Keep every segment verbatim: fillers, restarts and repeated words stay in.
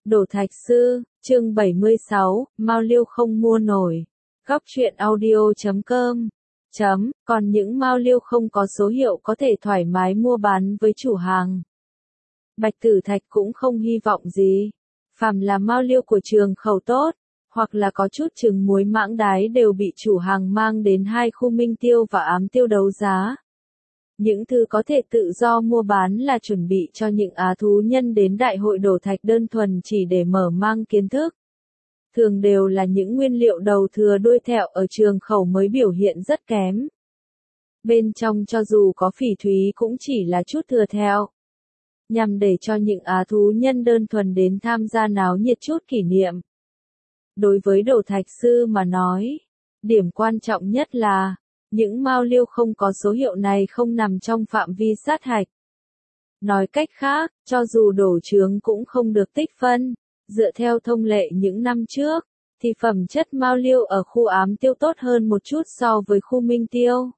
Đổ thạch sư, chương bảy mươi sáu, Mao Liêu không mua nổi. Góc truyện audio chấm com. Chấm, còn những Mao Liêu không có số hiệu có thể thoải mái mua bán với chủ hàng. Bạch Tử Thạch cũng không hy vọng gì. Phàm là Mao Liêu của trường khẩu tốt, hoặc là có chút trứng muối mãng đái đều bị chủ hàng mang đến hai khu Minh Tiêu và Ám Tiêu đấu giá. Những thứ có thể tự do mua bán là chuẩn bị cho những á thú nhân đến đại hội đổ thạch đơn thuần chỉ để mở mang kiến thức. Thường đều là những nguyên liệu đầu thừa đuôi thẹo ở trường khẩu mới biểu hiện rất kém. Bên trong cho dù có phỉ thúy cũng chỉ là chút thừa thẹo. Nhằm để cho những á thú nhân đơn thuần đến tham gia náo nhiệt chút kỷ niệm. Đối với đổ thạch sư mà nói, điểm quan trọng nhất là những Mao Liêu không có số hiệu này không nằm trong phạm vi sát hạch. Nói cách khác, cho dù đổ chướng cũng không được tích phân. Dựa theo thông lệ những năm trước, thì phẩm chất Mao Liêu ở khu Ám Tiêu tốt hơn một chút so với khu Minh Tiêu.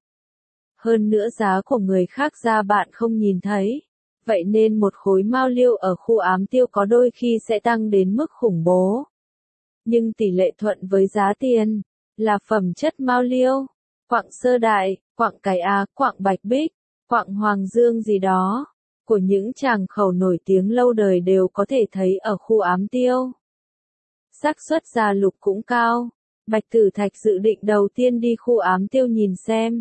Hơn nữa giá của người khác ra bạn không nhìn thấy. Vậy nên một khối Mao Liêu ở khu Ám Tiêu có đôi khi sẽ tăng đến mức khủng bố. Nhưng tỷ lệ thuận với giá tiền là phẩm chất Mao Liêu. Quặng Sơ Đại, quặng Cái Á, quặng Bạch Bích, quặng Hoàng Dương gì đó, của những tràng khẩu nổi tiếng lâu đời đều có thể thấy ở khu Ám Tiêu. Xác suất ra lục cũng cao. Bạch Tử Thạch dự định đầu tiên đi khu Ám Tiêu nhìn xem.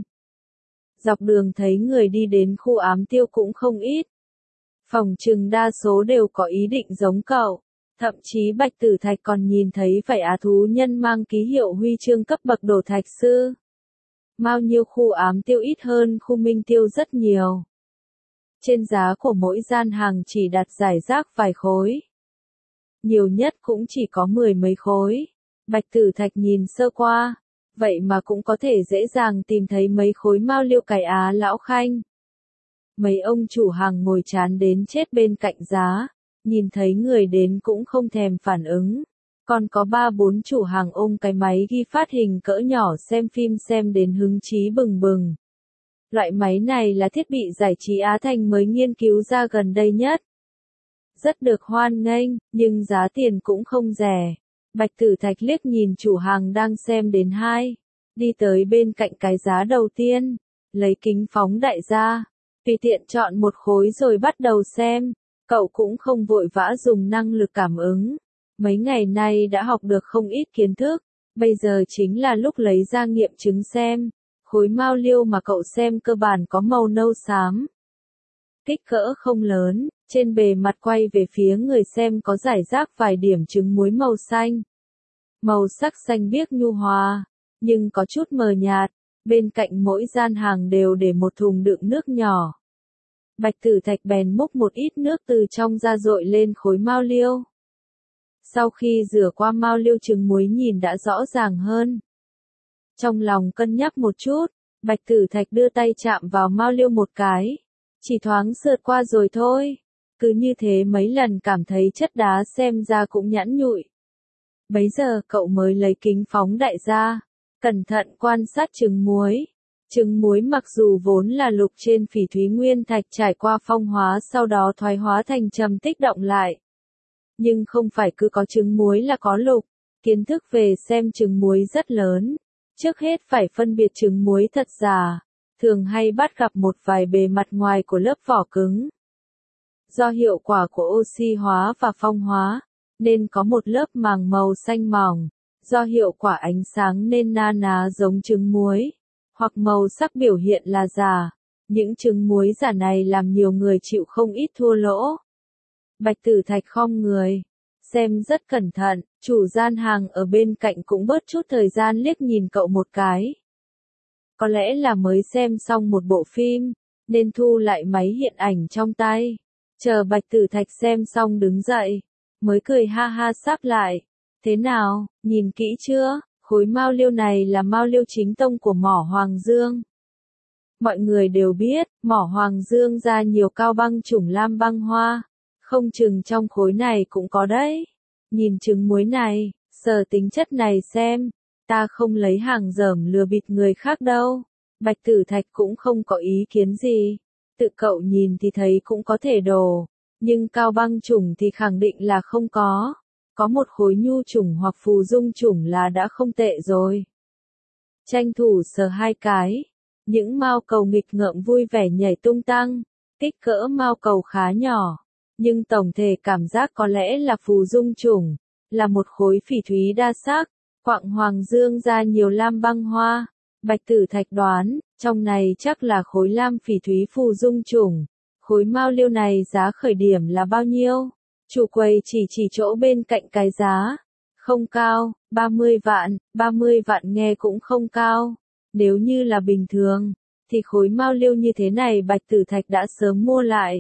Dọc đường thấy người đi đến khu Ám Tiêu cũng không ít. Phỏng chừng đa số đều có ý định giống cậu. Thậm chí Bạch Tử Thạch còn nhìn thấy vài á thú nhân mang ký hiệu huy chương cấp bậc đổ thạch sư. Bao nhiêu khu Ám Tiêu ít hơn khu Minh Tiêu rất nhiều. Trên giá của mỗi gian hàng chỉ đặt rải rác vài khối. Nhiều nhất cũng chỉ có mười mấy khối. Bạch Tử Thạch nhìn sơ qua, vậy mà cũng có thể dễ dàng tìm thấy mấy khối Mao Liêu Cái Á lão khanh. Mấy ông chủ hàng ngồi chán đến chết bên cạnh giá, nhìn thấy người đến cũng không thèm phản ứng. Còn có ba bốn chủ hàng ôm cái máy ghi phát hình cỡ nhỏ xem phim xem đến hứng chí bừng bừng. Loại máy này là thiết bị giải trí Á Thành mới nghiên cứu ra gần đây nhất. Rất được hoan nghênh, nhưng giá tiền cũng không rẻ. Bạch Tử Thạch liếc nhìn chủ hàng đang xem đến hai. Đi tới bên cạnh cái giá đầu tiên. Lấy kính phóng đại ra. Tùy tiện chọn một khối rồi bắt đầu xem. Cậu cũng không vội vã dùng năng lực cảm ứng. Mấy ngày nay đã học được không ít kiến thức. Bây giờ chính là lúc lấy ra nghiệm chứng xem. Khối Mao Liêu mà cậu xem cơ bản có màu nâu xám. Kích cỡ không lớn, trên bề mặt quay về phía người xem có rải rác vài điểm trứng muối màu xanh. Màu sắc xanh biếc nhu hòa, nhưng có chút mờ nhạt, bên cạnh mỗi gian hàng đều để một thùng đựng nước nhỏ. Bạch Tử Thạch bèn múc một ít nước từ trong ra dội lên khối Mao Liêu. Sau khi rửa qua Mao Liêu trứng muối nhìn đã rõ ràng hơn. Trong lòng cân nhắc một chút, Bạch Tử Thạch đưa tay chạm vào Mao Liêu một cái. Chỉ thoáng sượt qua rồi thôi. Cứ như thế mấy lần cảm thấy chất đá xem ra cũng nhẵn nhụi. Bấy giờ cậu mới lấy kính phóng đại ra. Cẩn thận quan sát trứng muối. Trứng muối mặc dù vốn là lục trên phỉ thúy nguyên thạch trải qua phong hóa sau đó thoái hóa thành trầm tích động lại. Nhưng không phải cứ có trứng muối là có lục. Kiến thức về xem trứng muối rất lớn. Trước hết phải phân biệt trứng muối thật giả, thường hay bắt gặp một vài bề mặt ngoài của lớp vỏ cứng. Do hiệu quả của oxy hóa và phong hóa, nên có một lớp màng màu xanh mỏng, do hiệu quả ánh sáng nên na ná giống trứng muối, hoặc màu sắc biểu hiện là giả. Những trứng muối giả này làm nhiều người chịu không ít thua lỗ. Bạch Tử Thạch khom người, xem rất cẩn thận, chủ gian hàng ở bên cạnh cũng bớt chút thời gian liếc nhìn cậu một cái. Có lẽ là mới xem xong một bộ phim, nên thu lại máy hiện ảnh trong tay. Chờ Bạch Tử Thạch xem xong đứng dậy, mới cười ha ha sáp lại. Thế nào, nhìn kỹ chưa, khối Mao Liêu này là Mao Liêu chính tông của mỏ Hoàng Dương. Mọi người đều biết, mỏ Hoàng Dương ra nhiều cao băng chủng lam băng hoa. Không chừng trong khối này cũng có đấy. Nhìn trứng muối này, sờ tính chất này xem, ta không lấy hàng dởm lừa bịp người khác đâu. Bạch Tử Thạch cũng không có ý kiến gì. Tự cậu nhìn thì thấy cũng có thể đồ. Nhưng cao băng chủng thì khẳng định là không có. Có một khối nhu chủng hoặc phù dung chủng là đã không tệ rồi. Tranh thủ sờ hai cái. Những mao cầu nghịch ngợm vui vẻ nhảy tung tăng. Kích cỡ mao cầu khá nhỏ. Nhưng tổng thể cảm giác có lẽ là phù dung chủng. Là một khối phỉ thúy đa sắc. Quặng hoàng dương ra nhiều lam băng hoa. Bạch Tử Thạch đoán, trong này chắc là khối lam phỉ thúy phù dung chủng. Khối mao liêu này giá khởi điểm là bao nhiêu? Chủ quầy chỉ chỉ chỗ bên cạnh cái giá. Không cao, ba mươi vạn, ba mươi vạn nghe cũng không cao. Nếu như là bình thường, thì khối mao liêu như thế này Bạch Tử Thạch đã sớm mua lại.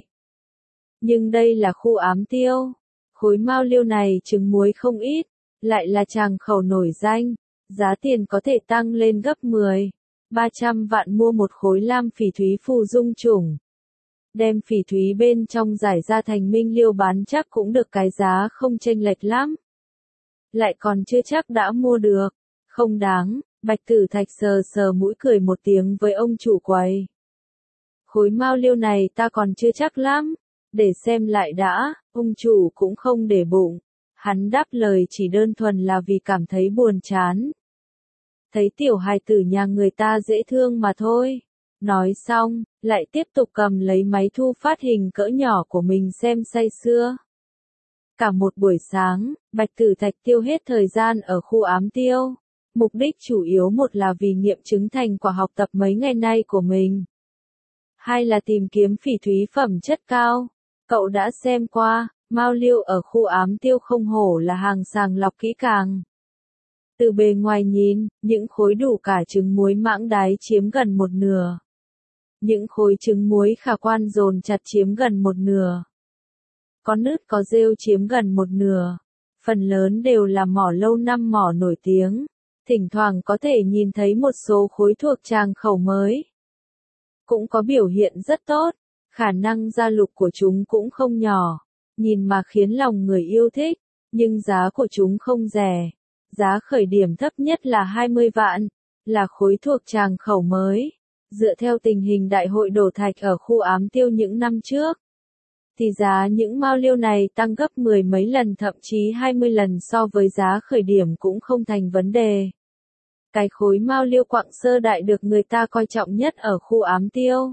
Nhưng đây là khu ám tiêu. Khối mao liêu này trứng muối không ít, lại là tràng khẩu nổi danh. Giá tiền có thể tăng lên gấp mười, ba trăm vạn mua một khối lam phỉ thúy phù dung chủng. Đem phỉ thúy bên trong giải ra thành minh liêu bán chắc cũng được cái giá không chênh lệch lắm. Lại còn chưa chắc đã mua được. Không đáng, Bạch Tử Thạch sờ sờ mũi cười một tiếng với ông chủ quầy. Khối mao liêu này ta còn chưa chắc lắm. Để xem lại đã, ông chủ cũng không để bụng. Hắn đáp lời chỉ đơn thuần là vì cảm thấy buồn chán. Thấy tiểu hài tử nhà người ta dễ thương mà thôi. Nói xong, lại tiếp tục cầm lấy máy thu phát hình cỡ nhỏ của mình xem say sưa. Cả một buổi sáng, Bạch Tử Thạch tiêu hết thời gian ở khu ám tiêu. Mục đích chủ yếu một là vì nghiệm chứng thành quả học tập mấy ngày nay của mình. Hai là tìm kiếm phỉ thúy phẩm chất cao. Cậu đã xem qua, mao liêu ở khu ám tiêu không hổ là hàng sàng lọc kỹ càng. Từ bề ngoài nhìn, những khối đủ cả trứng muối mãng đáy chiếm gần một nửa. Những khối trứng muối khả quan dồn chặt chiếm gần một nửa. Có nứt có rêu chiếm gần một nửa. Phần lớn đều là mỏ lâu năm mỏ nổi tiếng. Thỉnh thoảng có thể nhìn thấy một số khối thuộc tràng khẩu mới. Cũng có biểu hiện rất tốt. Khả năng gia lục của chúng cũng không nhỏ. Nhìn mà khiến lòng người yêu thích. Nhưng giá của chúng không rẻ. Giá khởi điểm thấp nhất là hai mươi vạn. Là khối thuộc tràng khẩu mới. Dựa theo tình hình đại hội đổ thạch ở khu ám tiêu những năm trước, thì giá những mao liêu này tăng gấp mười mấy lần thậm chí hai mươi lần so với giá khởi điểm cũng không thành vấn đề. Cái khối mao liêu quặng sơ đại được người ta coi trọng nhất ở khu ám tiêu.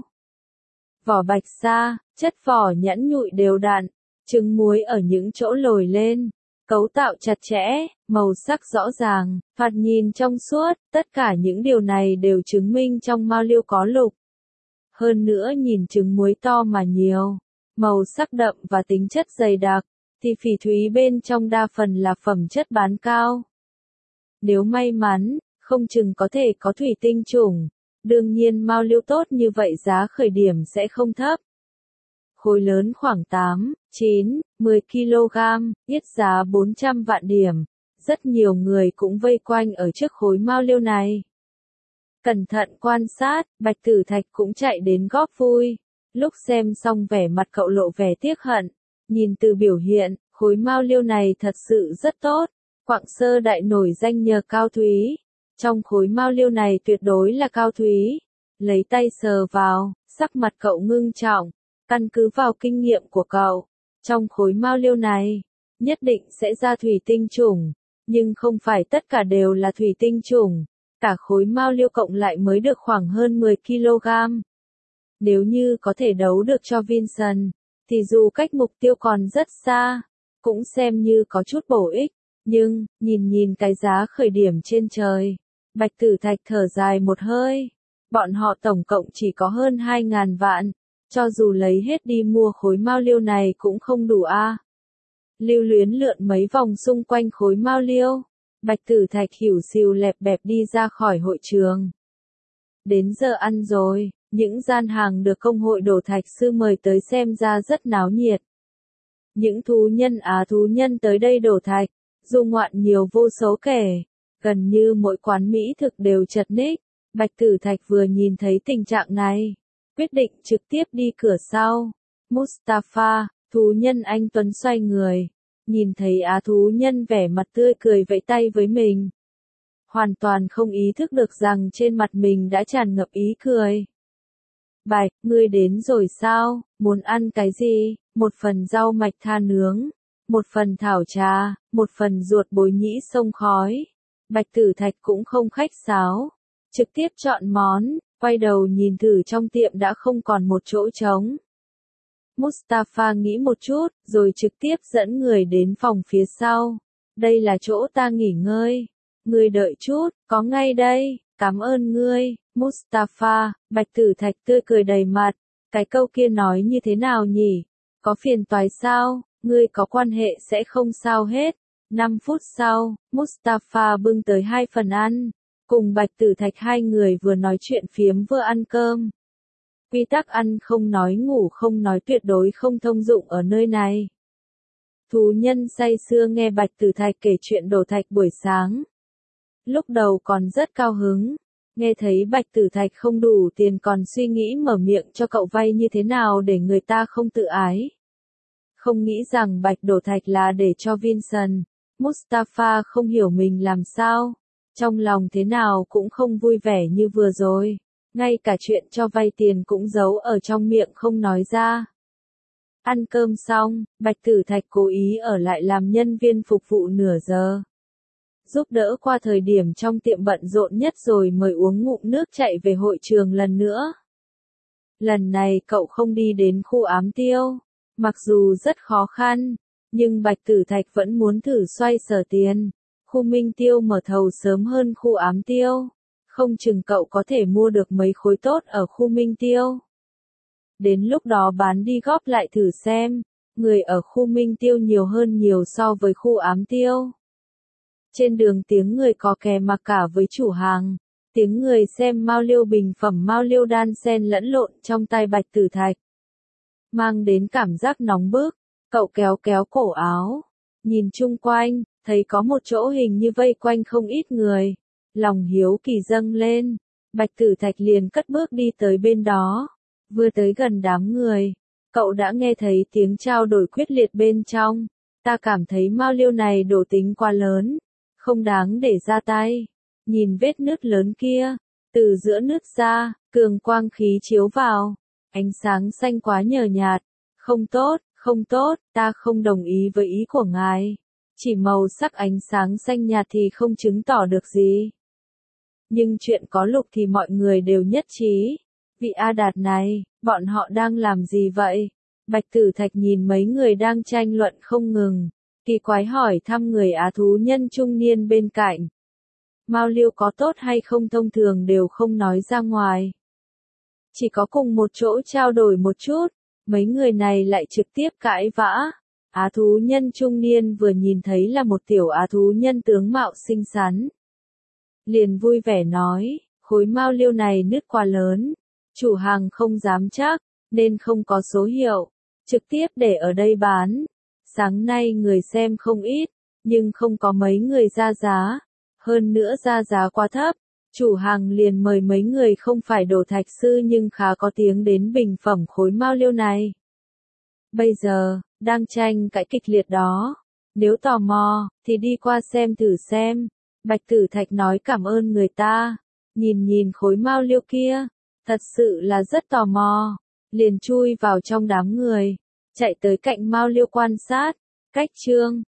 Vỏ bạch sa, chất vỏ nhẵn nhụi đều đặn, trứng muối ở những chỗ lồi lên. Cấu tạo chặt chẽ, màu sắc rõ ràng, thoạt nhìn trong suốt, tất cả những điều này đều chứng minh trong mao liêu có lục. Hơn nữa nhìn trứng muối to mà nhiều, màu sắc đậm và tính chất dày đặc, thì phỉ thúy bên trong đa phần là phẩm chất bán cao. Nếu may mắn, không chừng có thể có thủy tinh chủng. Đương nhiên mao liêu tốt như vậy giá khởi điểm sẽ không thấp. Khối lớn khoảng tám, chín, mười ki lô gam, yết giá bốn trăm vạn điểm. Rất nhiều người cũng vây quanh ở trước khối mao liêu này. Cẩn thận quan sát, Bạch Tử Thạch cũng chạy đến góp vui. Lúc xem xong vẻ mặt cậu lộ vẻ tiếc hận. Nhìn từ biểu hiện, khối mao liêu này thật sự rất tốt. Quặng sơ đại nổi danh nhờ cao thúy. Trong khối mao liêu này tuyệt đối là cao thúy. Lấy tay sờ vào, sắc mặt cậu ngưng trọng. Căn cứ vào kinh nghiệm của cậu, trong khối mao liêu này, nhất định sẽ ra thủy tinh chủng, nhưng không phải tất cả đều là thủy tinh chủng, cả khối mao liêu cộng lại mới được khoảng hơn mười ki lô gam. Nếu như có thể đấu được cho Vincent, thì dù cách mục tiêu còn rất xa, cũng xem như có chút bổ ích, nhưng, nhìn nhìn cái giá khởi điểm trên trời, Bạch Tử Thạch thở dài một hơi, bọn họ tổng cộng chỉ có hơn hai ngàn vạn. Cho dù lấy hết đi mua khối mao liêu này cũng không đủ a. À. Lưu Luyến lượn mấy vòng xung quanh khối mao liêu, Bạch Tử Thạch xỉu xìu lẹp bẹp đi ra khỏi hội trường. Đến giờ ăn rồi, những gian hàng được công hội đổ thạch sư mời tới xem ra rất náo nhiệt. Những thú nhân á thú nhân tới đây đổ thạch, du ngoạn nhiều vô số kể, gần như mỗi quán mỹ thực đều chật ních. Bạch Tử Thạch vừa nhìn thấy tình trạng này, quyết định trực tiếp đi cửa sau. Mustafa, thú nhân anh Tuấn xoay người, nhìn thấy á thú nhân vẻ mặt tươi cười vẫy tay với mình. Hoàn toàn không ý thức được rằng trên mặt mình đã tràn ngập ý cười. Bạch, ngươi đến rồi sao, muốn ăn cái gì? Một phần rau mạch tha nướng, một phần thảo trà, một phần ruột bối nhĩ xông khói. Bạch Tử Thạch cũng không khách sáo, trực tiếp chọn món, quay đầu nhìn thử trong tiệm đã không còn một chỗ trống. Mustafa nghĩ một chút, rồi trực tiếp dẫn người đến phòng phía sau. Đây là chỗ ta nghỉ ngơi. Ngươi đợi chút, có ngay đây, cảm ơn ngươi, Mustafa. Bạch Tử Thạch tươi cười đầy mặt. Cái câu kia nói như thế nào nhỉ? Có phiền toái sao? Ngươi có quan hệ sẽ không sao hết. Năm phút sau, Mustafa bưng tới hai phần ăn. Cùng Bạch Tử Thạch hai người vừa nói chuyện phiếm vừa ăn cơm. Quy tắc ăn không nói ngủ không nói tuyệt đối không thông dụng ở nơi này. Thú nhân say sưa nghe Bạch Tử Thạch kể chuyện đổ thạch buổi sáng. Lúc đầu còn rất cao hứng, nghe thấy Bạch Tử Thạch không đủ tiền còn suy nghĩ mở miệng cho cậu vay như thế nào để người ta không tự ái. Không nghĩ rằng Bạch đổ thạch là để cho Vincent. Mustafa không hiểu mình làm sao, trong lòng thế nào cũng không vui vẻ như vừa rồi. Ngay cả chuyện cho vay tiền cũng giấu ở trong miệng không nói ra. Ăn cơm xong, Bạch Tử Thạch cố ý ở lại làm nhân viên phục vụ nửa giờ. Giúp đỡ qua thời điểm trong tiệm bận rộn nhất rồi mời uống ngụm nước chạy về hội trường lần nữa. Lần này cậu không đi đến khu ám tiêu. Mặc dù rất khó khăn, nhưng Bạch Tử Thạch vẫn muốn thử xoay sở tiền. Khu Minh Tiêu mở thầu sớm hơn khu ám tiêu. Không chừng cậu có thể mua được mấy khối tốt ở khu Minh Tiêu. Đến lúc đó bán đi góp lại thử xem, người ở khu Minh Tiêu nhiều hơn nhiều so với khu ám tiêu. Trên đường tiếng người có kè mặc cả với chủ hàng, tiếng người xem mao liêu bình phẩm mao liêu đan xen lẫn lộn trong tai Bạch Tử Thạch. Mang đến cảm giác nóng bức, cậu kéo kéo cổ áo, nhìn chung quanh, thấy có một chỗ hình như vây quanh không ít người. Lòng hiếu kỳ dâng lên, Bạch Tử Thạch liền cất bước đi tới bên đó. Vừa tới gần đám người, cậu đã nghe thấy tiếng trao đổi quyết liệt bên trong. Ta cảm thấy mao liêu này đổ tính quá lớn, không đáng để ra tay. Nhìn vết nứt lớn kia, từ giữa nứt ra, cường quang khí chiếu vào, ánh sáng xanh quá nhờ nhạt. Không tốt, không tốt, ta không đồng ý với ý của ngài. Chỉ màu sắc ánh sáng xanh nhạt thì không chứng tỏ được gì. Nhưng chuyện có lục thì mọi người đều nhất trí. Vị A Đạt này, bọn họ đang làm gì vậy? Bạch Tử Thạch nhìn mấy người đang tranh luận không ngừng, kỳ quái hỏi thăm người Á thú nhân trung niên bên cạnh. Mao liêu có tốt hay không thông thường đều không nói ra ngoài. Chỉ có cùng một chỗ trao đổi một chút, mấy người này lại trực tiếp cãi vã. Á thú nhân trung niên vừa nhìn thấy là một tiểu á thú nhân tướng mạo xinh xắn. Liền vui vẻ nói, khối mao liêu này nứt quá lớn, chủ hàng không dám chắc, nên không có số hiệu, trực tiếp để ở đây bán. Sáng nay người xem không ít, nhưng không có mấy người ra giá, hơn nữa ra giá quá thấp. Chủ hàng liền mời mấy người không phải đổ thạch sư nhưng khá có tiếng đến bình phẩm khối mao liêu này. Bây giờ, đang tranh cãi kịch liệt đó. Nếu tò mò, thì đi qua xem thử xem. Bạch Tử Thạch nói cảm ơn người ta. Nhìn nhìn khối mao liêu kia, thật sự là rất tò mò. Liền chui vào trong đám người, chạy tới cạnh mao liêu quan sát. Cách chương